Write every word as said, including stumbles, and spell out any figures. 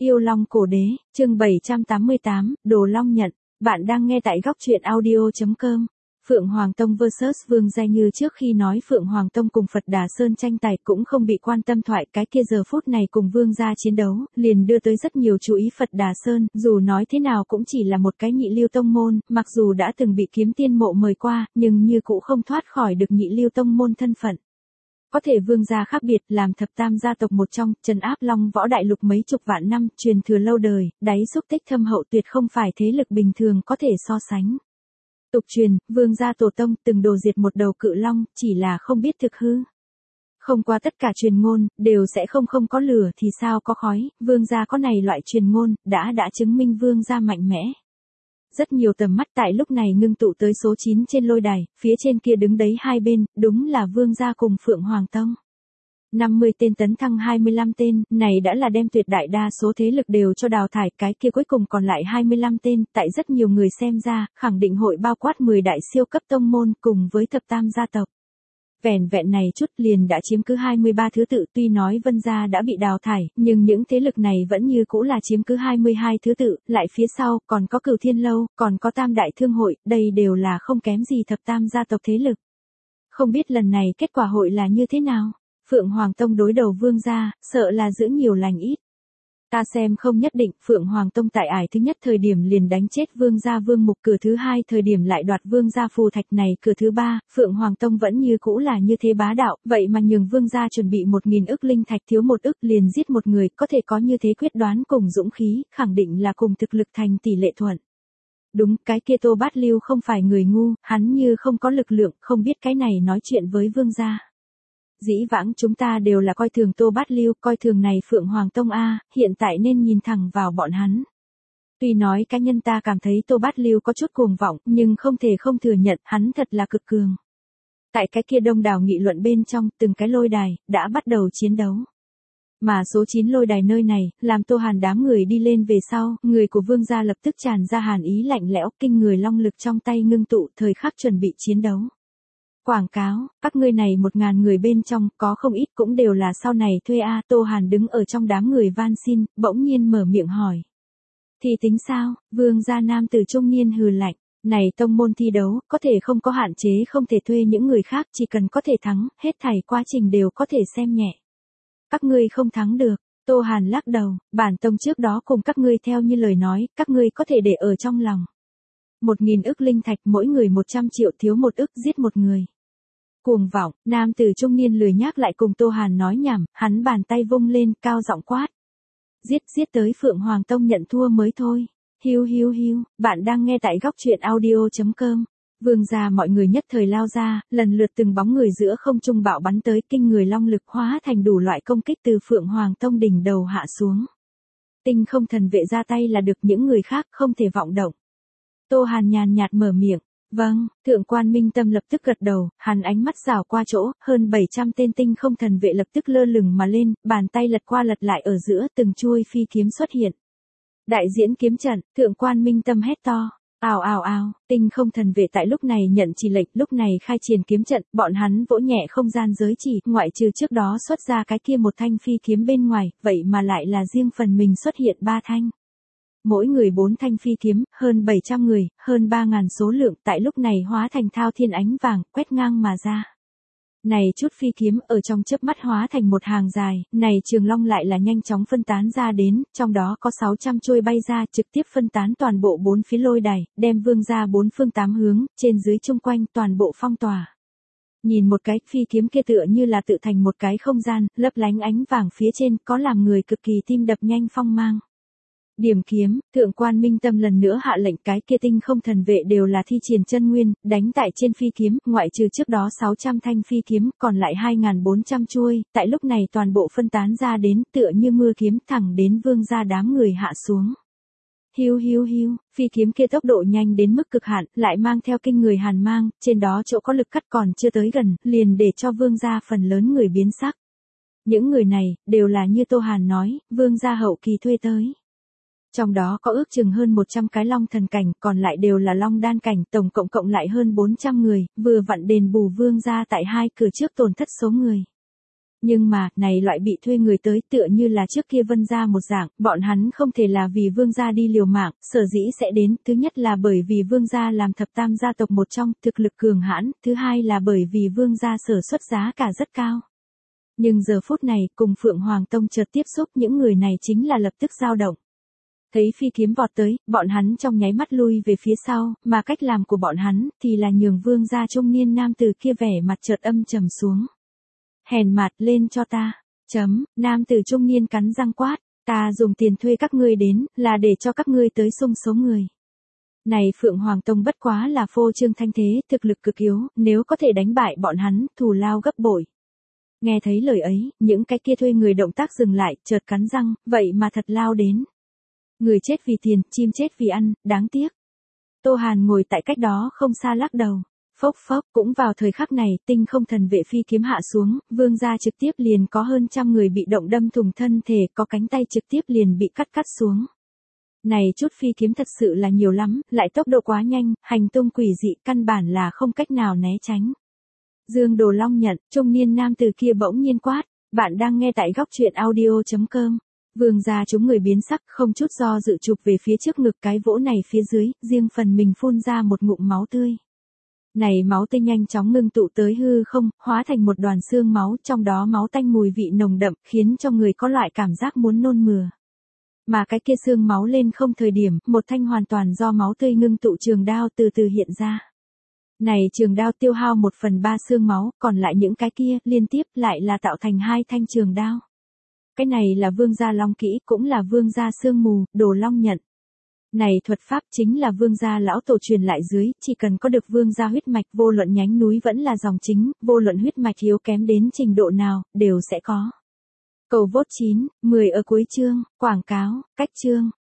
Yêu Long Cổ Đế, chương bảy trăm tám mươi tám, Đồ Long Nhận. Bạn đang nghe tại góc truyện audio chấm com. Phượng Hoàng Tông versus Vương Gia. Như trước khi nói Phượng Hoàng Tông cùng Phật Đà Sơn tranh tài cũng không bị quan tâm thoại, cái kia giờ phút này cùng Vương Gia chiến đấu, liền đưa tới rất nhiều chú ý. Phật Đà Sơn, dù nói thế nào cũng chỉ là một cái nhị lưu tông môn, mặc dù đã từng bị Kiếm Tiên Mộ mời qua, nhưng như cũng không thoát khỏi được nhị lưu tông môn thân phận. Có thể Vương Gia khác biệt, làm thập tam gia tộc một trong, trấn áp Long Võ Đại Lục mấy chục vạn năm, truyền thừa lâu đời, đáy xúc tích thâm hậu, tuyệt không phải thế lực bình thường có thể so sánh. Tục truyền, Vương Gia tổ tông từng đồ diệt một đầu cự long, chỉ là không biết thực hư. Không qua tất cả truyền ngôn, đều sẽ không không có lửa thì sao có khói, Vương Gia có này loại truyền ngôn, đã đã chứng minh Vương Gia mạnh mẽ. Rất nhiều tầm mắt tại lúc này ngưng tụ tới số chín trên lôi đài, phía trên kia đứng đấy hai bên, đúng là Vương Gia cùng Phượng Hoàng Tông. năm mươi tên tấn thăng hai mươi lăm tên, này đã là đem tuyệt đại đa số thế lực đều cho đào thải, cái kia cuối cùng còn lại hai mươi lăm tên, tại rất nhiều người xem ra, khẳng định hội bao quát mười đại siêu cấp tông môn cùng với thập tam gia tộc. Vẻn vẹn này chút liền đã chiếm cứ hai mươi ba thứ tự, tuy nói Vân Gia đã bị đào thải, nhưng những thế lực này vẫn như cũ là chiếm cứ hai mươi hai thứ tự, lại phía sau còn có Cửu Thiên Lâu, còn có Tam Đại Thương Hội, đây đều là không kém gì thập tam gia tộc thế lực. Không biết lần này kết quả hội là như thế nào? Phượng Hoàng Tông đối đầu Vương Gia, sợ là giữ nhiều lành ít. Ta xem không nhất định, Phượng Hoàng Tông tại ải thứ nhất thời điểm liền đánh chết Vương Gia Vương Mục, cửa thứ hai thời điểm lại đoạt Vương Gia phù thạch này, cửa thứ ba, Phượng Hoàng Tông vẫn như cũ là như thế bá đạo, vậy mà nhường Vương Gia chuẩn bị một nghìn ức linh thạch, thiếu một ức liền giết một người, có thể có như thế quyết đoán cùng dũng khí, khẳng định là cùng thực lực thành tỷ lệ thuận. Đúng, cái kia Tô Bát Lưu không phải người ngu, hắn như không có lực lượng, không biết cái này nói chuyện với Vương Gia. Dĩ vãng chúng ta đều là coi thường Tô Bát Lưu, coi thường này Phượng Hoàng Tông a, hiện tại nên nhìn thẳng vào bọn hắn. Tuy nói cá nhân ta cảm thấy Tô Bát Lưu có chút cuồng vọng, nhưng không thể không thừa nhận, hắn thật là cực cường. Tại cái kia đông đảo nghị luận bên trong, từng cái lôi đài, đã bắt đầu chiến đấu. Mà số chín lôi đài nơi này, làm Tô Hàn đám người đi lên về sau, người của Vương Gia lập tức tràn ra hàn ý lạnh lẽo, kinh người long lực trong tay ngưng tụ, thời khắc chuẩn bị chiến đấu. Quảng cáo, các ngươi này một ngàn người bên trong, có không ít cũng đều là sau này thuê a. À, Tô Hàn đứng ở trong đám người van xin, bỗng nhiên mở miệng hỏi. Thì tính sao? Vương Gia nam tử trung niên hừ lạnh. Này tông môn thi đấu, có thể không có hạn chế, không thể thuê những người khác, chỉ cần có thể thắng, hết thảy quá trình đều có thể xem nhẹ. Các ngươi không thắng được. Tô Hàn lắc đầu, bản tông trước đó cùng các ngươi theo như lời nói, các ngươi có thể để ở trong lòng. Một nghìn ức linh thạch, mỗi người một trăm triệu, thiếu một ức, giết một người. Cuồng vọng, nam tử trung niên lười nhác lại cùng Tô Hàn nói nhảm, hắn bàn tay vung lên, cao giọng quát. Giết, giết tới Phượng Hoàng Tông nhận thua mới thôi. Hiu hiu hiu, bạn đang nghe tại góc truyện audio chấm com. Vương Gia mọi người nhất thời lao ra, lần lượt từng bóng người giữa không trung bạo bắn tới, kinh người long lực hóa thành đủ loại công kích từ Phượng Hoàng Tông đỉnh đầu hạ xuống. Tinh không thần vệ ra tay là được, những người khác không thể vọng động. Tô Hàn nhàn nhạt mở miệng. Vâng, Thượng quan Minh Tâm lập tức gật đầu, hắn ánh mắt rảo qua chỗ, hơn bảy trăm tên tinh không thần vệ lập tức lơ lửng mà lên, bàn tay lật qua lật lại ở giữa, từng chuôi phi kiếm xuất hiện. Đại diễn kiếm trận, Thượng quan Minh Tâm hét to. Ào ào ào, tinh không thần vệ tại lúc này nhận chỉ lệnh, lúc này khai triển kiếm trận, bọn hắn vỗ nhẹ không gian giới chỉ, ngoại trừ trước đó xuất ra cái kia một thanh phi kiếm bên ngoài, vậy mà lại là riêng phần mình xuất hiện ba thanh. Mỗi người bốn thanh phi kiếm, hơn bảy trăm người, hơn ba ngàn số lượng, tại lúc này hóa thành thao thiên ánh vàng, quét ngang mà ra. Này chút phi kiếm ở trong chớp mắt hóa thành một hàng dài, này trường long lại là nhanh chóng phân tán ra đến, trong đó có sáu trăm chuôi bay ra, trực tiếp phân tán toàn bộ bốn phía lôi đài, đem Vương Gia bốn phương tám hướng, trên dưới chung quanh toàn bộ phong tỏa. Nhìn một cái, phi kiếm kia tựa như là tự thành một cái không gian, lấp lánh ánh vàng phía trên, có làm người cực kỳ tim đập nhanh phong mang. Điểm kiếm, Thượng quan Minh Tâm lần nữa hạ lệnh, cái kia tinh không thần vệ đều là thi triển chân nguyên, đánh tại trên phi kiếm, ngoại trừ trước đó sáu trăm thanh phi kiếm, còn lại hai nghìn bốn trăm chuôi, tại lúc này toàn bộ phân tán ra đến, tựa như mưa kiếm, thẳng đến Vương Gia đám người hạ xuống. Hiu hiu hiu, phi kiếm kia tốc độ nhanh đến mức cực hạn, lại mang theo kinh người hàn mang, trên đó chỗ có lực cắt còn chưa tới gần, liền để cho Vương Gia phần lớn người biến sắc. Những người này, đều là như Tô Hàn nói, Vương Gia hậu kỳ thuê tới. Trong đó có ước chừng hơn một trăm cái long thần cảnh, còn lại đều là long đan cảnh, tổng cộng cộng lại hơn bốn trăm người, vừa vặn đền bù Vương Gia tại hai cửa trước tổn thất số người. Nhưng mà, này loại bị thuê người tới tựa như là trước kia Vân gia một dạng, bọn hắn không thể là vì Vương gia đi liều mạng, sở dĩ sẽ đến, thứ nhất là bởi vì Vương gia làm thập tam gia tộc một trong, thực lực cường hãn, thứ hai là bởi vì Vương gia sở xuất giá cả rất cao. Nhưng giờ phút này, cùng Phượng Hoàng Tông chợt tiếp xúc những người này chính là lập tức dao động. Thấy phi kiếm vọt tới, bọn hắn trong nháy mắt lui về phía sau, mà cách làm của bọn hắn thì là nhường Vương gia trung niên nam tử kia vẻ mặt chợt âm trầm xuống. Hèn mặt lên cho ta. Chấm, nam tử trung niên cắn răng quát, ta dùng tiền thuê các ngươi đến, là để cho các ngươi tới xung số người. Này Phượng Hoàng Tông bất quá là phô trương thanh thế, thực lực cực yếu, nếu có thể đánh bại bọn hắn, thù lao gấp bội. Nghe thấy lời ấy, những cái kia thuê người động tác dừng lại, chợt cắn răng, vậy mà thật lao đến. Người chết vì tiền, chim chết vì ăn, đáng tiếc. Tô Hàn ngồi tại cách đó không xa lắc đầu. Phốc phốc, cũng vào thời khắc này, tinh không thần vệ phi kiếm hạ xuống, Vương gia trực tiếp liền có hơn trăm người bị động đâm thủng thân thể, có cánh tay trực tiếp liền bị cắt cắt xuống. Này chút phi kiếm thật sự là nhiều lắm, lại tốc độ quá nhanh, hành tung quỷ dị, căn bản là không cách nào né tránh. Dương Đồ Long nhận, trung niên nam từ kia bỗng nhiên quát, bạn đang nghe tại góc truyện audio chấm com. Vương gia chúng người biến sắc, không chút do dự chụp về phía trước ngực, cái vỗ này phía dưới, riêng phần mình phun ra một ngụm máu tươi. Này máu tươi nhanh chóng ngưng tụ tới hư không, hóa thành một đoàn xương máu, trong đó máu tanh mùi vị nồng đậm, khiến cho người có loại cảm giác muốn nôn mửa. Mà cái kia xương máu lên không thời điểm, một thanh hoàn toàn do máu tươi ngưng tụ trường đao từ từ hiện ra. Này trường đao tiêu hao một phần ba xương máu, còn lại những cái kia, liên tiếp lại là tạo thành hai thanh trường đao. Cái này là Vương gia long kỹ, cũng là Vương gia sương mù, Đồ Long nhận. Này thuật pháp chính là Vương gia lão tổ truyền lại dưới, chỉ cần có được Vương gia huyết mạch, vô luận nhánh núi vẫn là dòng chính, vô luận huyết mạch yếu kém đến trình độ nào, đều sẽ có. Cầu vote chín, mười ở cuối chương, quảng cáo, cách chương.